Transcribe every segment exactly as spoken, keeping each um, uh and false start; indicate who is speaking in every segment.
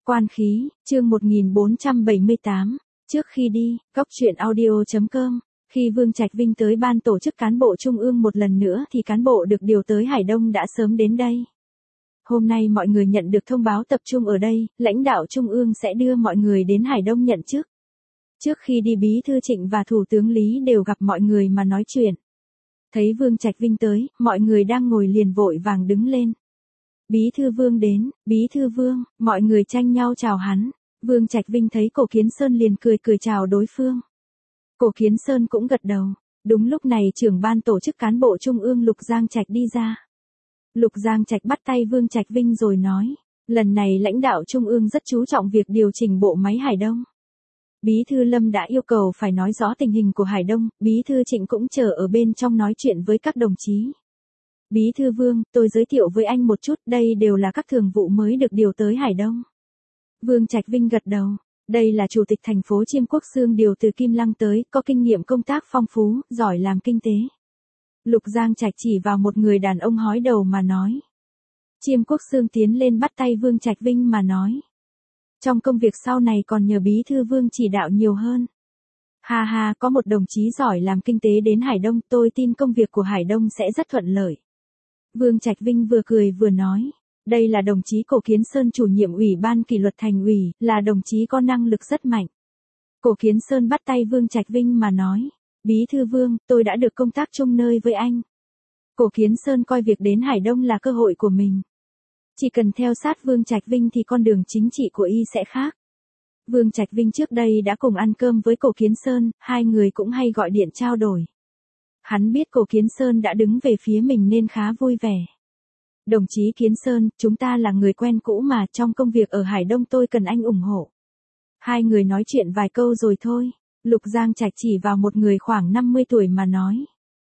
Speaker 1: Quan khí, chương một nghìn bốn trăm bảy mươi tám. Trước khi đi, góc truyện audio chấm com. Khi Vương Trạch Vinh tới ban tổ chức cán bộ Trung ương một lần nữa thì cán bộ được điều tới Hải Đông đã sớm đến đây. Hôm nay mọi người nhận được thông báo tập trung ở đây, lãnh đạo Trung ương sẽ đưa mọi người đến Hải Đông nhận chức. Trước khi đi Bí thư Trịnh và Thủ tướng Lý đều gặp mọi người mà nói chuyện. Thấy Vương Trạch Vinh tới, mọi người đang ngồi liền vội vàng đứng lên. Bí thư Vương đến, Bí thư Vương, mọi người tranh nhau chào hắn. Vương Trạch Vinh thấy Cổ Kiến Sơn liền cười cười chào đối phương. Cổ Kiến Sơn cũng gật đầu. Đúng lúc này trưởng ban tổ chức cán bộ Trung ương Lục Giang Trạch đi ra. Lục Giang Trạch bắt tay Vương Trạch Vinh rồi nói, lần này lãnh đạo Trung ương rất chú trọng việc điều chỉnh bộ máy Hải Đông. Bí thư Lâm đã yêu cầu phải nói rõ tình hình của Hải Đông, Bí thư Trịnh cũng chờ ở bên trong nói chuyện với các đồng chí. Bí thư Vương, tôi giới thiệu với anh một chút, đây đều là các thường vụ mới được điều tới Hải Đông. Vương Trạch Vinh gật đầu, đây là chủ tịch thành phố Chiêm Quốc Xương điều từ Kim Lăng tới, có kinh nghiệm công tác phong phú, giỏi làm kinh tế. Lục Giang Trạch chỉ vào một người đàn ông hói đầu mà nói. Chiêm Quốc Xương tiến lên bắt tay Vương Trạch Vinh mà nói. Trong công việc sau này còn nhờ Bí thư Vương chỉ đạo nhiều hơn. Ha ha, có một đồng chí giỏi làm kinh tế đến Hải Đông, tôi tin công việc của Hải Đông sẽ rất thuận lợi. Vương Trạch Vinh vừa cười vừa nói, đây là đồng chí Cổ Kiến Sơn chủ nhiệm ủy ban kỷ luật thành ủy, là đồng chí có năng lực rất mạnh. Cổ Kiến Sơn bắt tay Vương Trạch Vinh mà nói, Bí thư Vương, tôi đã được công tác chung nơi với anh. Cổ Kiến Sơn coi việc đến Hải Đông là cơ hội của mình. Chỉ cần theo sát Vương Trạch Vinh thì con đường chính trị của y sẽ khác. Vương Trạch Vinh trước đây đã cùng ăn cơm với Cổ Kiến Sơn, hai người cũng hay gọi điện trao đổi. Hắn biết Cổ Kiến Sơn đã đứng về phía mình nên khá vui vẻ. Đồng chí Kiến Sơn, chúng ta là người quen cũ mà, trong công việc ở Hải Đông tôi cần anh ủng hộ. Hai người nói chuyện vài câu rồi thôi, Lục Giang Trạch chỉ vào một người khoảng năm mươi tuổi mà nói.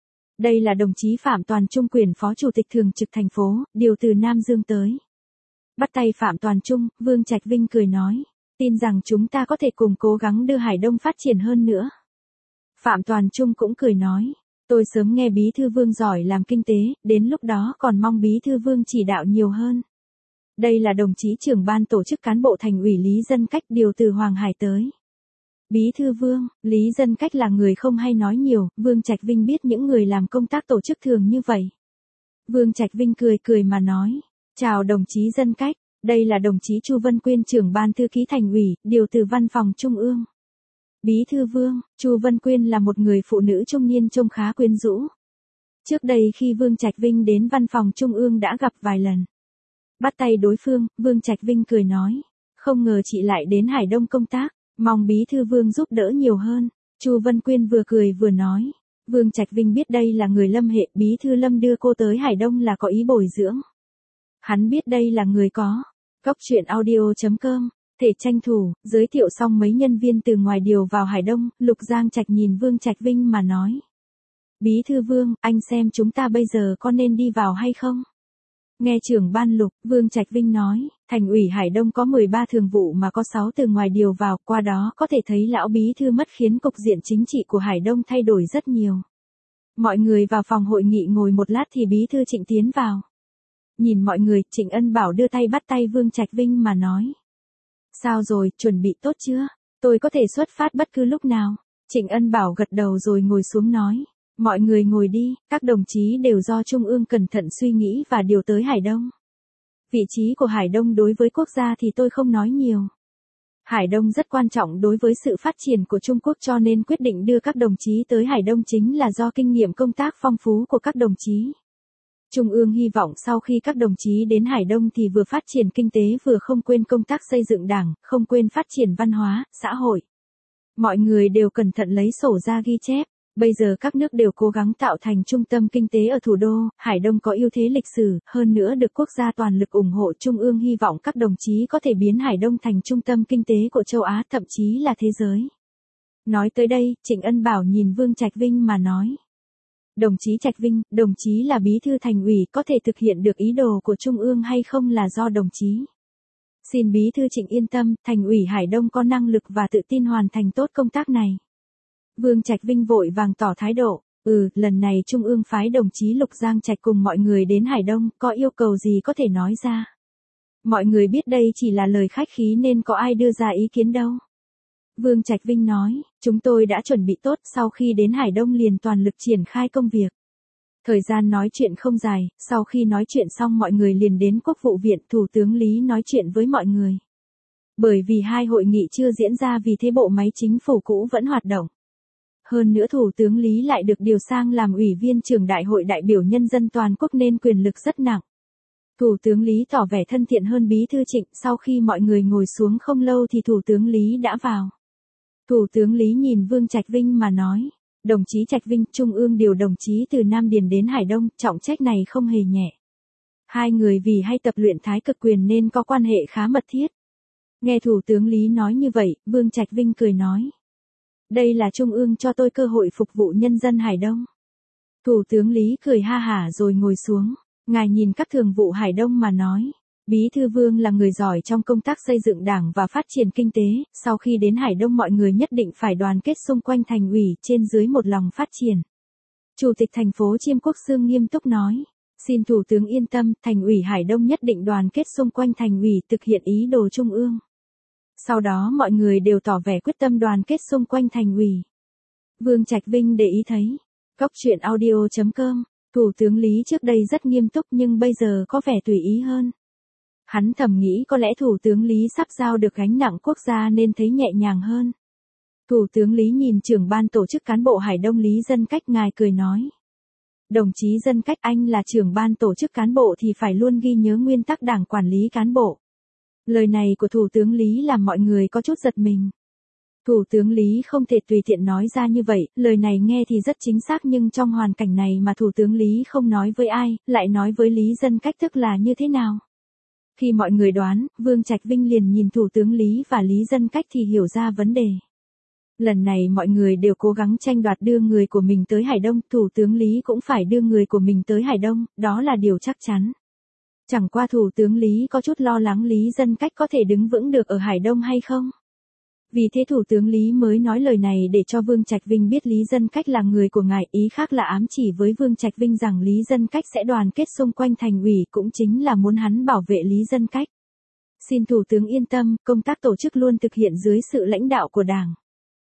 Speaker 1: Đây là đồng chí Phạm Toàn Trung quyền phó chủ tịch thường trực thành phố, điều từ Nam Dương tới. Bắt tay Phạm Toàn Trung, Vương Trạch Vinh cười nói, tin rằng chúng ta có thể cùng cố gắng đưa Hải Đông phát triển hơn nữa. Phạm Toàn Trung cũng cười nói, tôi sớm nghe Bí thư Vương giỏi làm kinh tế, đến lúc đó còn mong Bí thư Vương chỉ đạo nhiều hơn. Đây là đồng chí trưởng ban tổ chức cán bộ thành ủy Lý Dân Cách điều từ Hoàng Hải tới. Bí thư Vương, Lý Dân Cách là người không hay nói nhiều, Vương Trạch Vinh biết những người làm công tác tổ chức thường như vậy. Vương Trạch Vinh cười cười mà nói, chào đồng chí Dân Cách, đây là đồng chí Chu Vân Quyên trưởng ban thư ký thành ủy, điều từ văn phòng Trung ương. Bí thư Vương, Chu Vân Quyên là một người phụ nữ trung niên trông khá quyến rũ. Trước đây khi Vương Trạch Vinh đến văn phòng Trung ương đã gặp vài lần. Bắt tay đối phương, Vương Trạch Vinh cười nói, không ngờ chị lại đến Hải Đông công tác, mong Bí thư Vương giúp đỡ nhiều hơn. Chu Vân Quyên vừa cười vừa nói, Vương Trạch Vinh biết đây là người Lâm hệ, Bí thư Lâm đưa cô tới Hải Đông là có ý bồi dưỡng. Hắn biết đây là người có. Góc truyện audio chấm com. Thể tranh thủ, giới thiệu xong mấy nhân viên từ ngoài điều vào Hải Đông, Lục Giang Trạch nhìn Vương Trạch Vinh mà nói. Bí thư Vương, anh xem chúng ta bây giờ có nên đi vào hay không? Nghe trưởng ban Lục, Vương Trạch Vinh nói, thành ủy Hải Đông có mười ba thường vụ mà có sáu từ ngoài điều vào, qua đó có thể thấy lão Bí thư mất khiến cục diện chính trị của Hải Đông thay đổi rất nhiều. Mọi người vào phòng hội nghị ngồi một lát thì Bí thư Trịnh tiến vào. Nhìn mọi người, Trịnh Ân Bảo đưa tay bắt tay Vương Trạch Vinh mà nói. Sao rồi, chuẩn bị tốt chưa? Tôi có thể xuất phát bất cứ lúc nào. Trịnh Ân Bảo gật đầu rồi ngồi xuống nói. Mọi người ngồi đi, các đồng chí đều do Trung ương cẩn thận suy nghĩ và điều tới Hải Đông. Vị trí của Hải Đông đối với quốc gia thì tôi không nói nhiều. Hải Đông rất quan trọng đối với sự phát triển của Trung Quốc cho nên quyết định đưa các đồng chí tới Hải Đông chính là do kinh nghiệm công tác phong phú của các đồng chí. Trung ương hy vọng sau khi các đồng chí đến Hải Đông thì vừa phát triển kinh tế vừa không quên công tác xây dựng đảng, không quên phát triển văn hóa, xã hội. Mọi người đều cẩn thận lấy sổ ra ghi chép. Bây giờ các nước đều cố gắng tạo thành trung tâm kinh tế ở thủ đô, Hải Đông có ưu thế lịch sử, hơn nữa được quốc gia toàn lực ủng hộ. Trung ương hy vọng các đồng chí có thể biến Hải Đông thành trung tâm kinh tế của châu Á, thậm chí là thế giới. Nói tới đây, Trịnh Ân Bảo nhìn Vương Trạch Vinh mà nói. Đồng chí Trạch Vinh, đồng chí là bí thư thành ủy, có thể thực hiện được ý đồ của Trung ương hay không là do đồng chí. Xin Bí thư Trịnh yên tâm, thành ủy Hải Đông có năng lực và tự tin hoàn thành tốt công tác này. Vương Trạch Vinh vội vàng tỏ thái độ, ừ, lần này Trung ương phái đồng chí Lục Giang Trạch cùng mọi người đến Hải Đông, có yêu cầu gì có thể nói ra. Mọi người biết đây chỉ là lời khách khí nên có ai đưa ra ý kiến đâu. Vương Trạch Vinh nói, chúng tôi đã chuẩn bị tốt, sau khi đến Hải Đông liền toàn lực triển khai công việc. Thời gian nói chuyện không dài, sau khi nói chuyện xong mọi người liền đến Quốc vụ viện, Thủ tướng Lý nói chuyện với mọi người. Bởi vì hai hội nghị chưa diễn ra vì thế bộ máy chính phủ cũ vẫn hoạt động. Hơn nữa Thủ tướng Lý lại được điều sang làm ủy viên trưởng Đại hội đại biểu nhân dân toàn quốc nên quyền lực rất nặng. Thủ tướng Lý tỏ vẻ thân thiện hơn Bí thư Trịnh, sau khi mọi người ngồi xuống không lâu thì Thủ tướng Lý đã vào. Thủ tướng Lý nhìn Vương Trạch Vinh mà nói, đồng chí Trạch Vinh, Trung ương điều đồng chí từ Nam Điền đến Hải Đông, trọng trách này không hề nhẹ. Hai người vì hay tập luyện thái cực quyền nên có quan hệ khá mật thiết. Nghe Thủ tướng Lý nói như vậy, Vương Trạch Vinh cười nói. Đây là Trung ương cho tôi cơ hội phục vụ nhân dân Hải Đông. Thủ tướng Lý cười ha hả rồi ngồi xuống, ngài nhìn các thường vụ Hải Đông mà nói. Bí thư Vương là người giỏi trong công tác xây dựng đảng và phát triển kinh tế, sau khi đến Hải Đông mọi người nhất định phải đoàn kết xung quanh thành ủy, trên dưới một lòng phát triển. Chủ tịch thành phố Chiêm Quốc Xương nghiêm túc nói, xin Thủ tướng yên tâm, thành ủy Hải Đông nhất định đoàn kết xung quanh thành ủy thực hiện ý đồ Trung ương. Sau đó mọi người đều tỏ vẻ quyết tâm đoàn kết xung quanh thành ủy. Vương Trạch Vinh để ý thấy, Cóc truyện audio chấm com, Thủ tướng Lý trước đây rất nghiêm túc nhưng bây giờ có vẻ tùy ý hơn. Hắn thầm nghĩ có lẽ Thủ tướng Lý sắp giao được gánh nặng quốc gia nên thấy nhẹ nhàng hơn. Thủ tướng Lý nhìn trưởng ban tổ chức cán bộ Hải Đông Lý Dân Cách, ngài cười nói. Đồng chí Dân Cách, anh là trưởng ban tổ chức cán bộ thì phải luôn ghi nhớ nguyên tắc đảng quản lý cán bộ. Lời này của Thủ tướng Lý làm mọi người có chút giật mình. Thủ tướng Lý không thể tùy tiện nói ra như vậy, lời này nghe thì rất chính xác nhưng trong hoàn cảnh này mà Thủ tướng Lý không nói với ai, lại nói với Lý Dân Cách tức là như thế nào? Khi mọi người đoán, Vương Trạch Vinh liền nhìn Thủ tướng Lý và Lý Dân Cách thì hiểu ra vấn đề. Lần này mọi người đều cố gắng tranh đoạt đưa người của mình tới Hải Đông, Thủ tướng Lý cũng phải đưa người của mình tới Hải Đông, đó là điều chắc chắn. Chẳng qua Thủ tướng Lý có chút lo lắng Lý Dân Cách có thể đứng vững được ở Hải Đông hay không. Vì thế Thủ tướng Lý mới nói lời này để cho Vương Trạch Vinh biết Lý Dân Cách là người của ngài, ý khác là ám chỉ với Vương Trạch Vinh rằng Lý Dân Cách sẽ đoàn kết xung quanh thành ủy, cũng chính là muốn hắn bảo vệ Lý Dân Cách. Xin Thủ tướng yên tâm, công tác tổ chức luôn thực hiện dưới sự lãnh đạo của Đảng.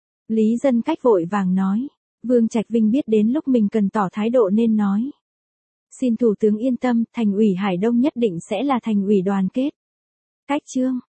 Speaker 1: Lý Dân Cách vội vàng nói. Vương Trạch Vinh biết đến lúc mình cần tỏ thái độ nên nói. Xin Thủ tướng yên tâm, thành ủy Hải Đông nhất định sẽ là thành ủy đoàn kết. Cách chương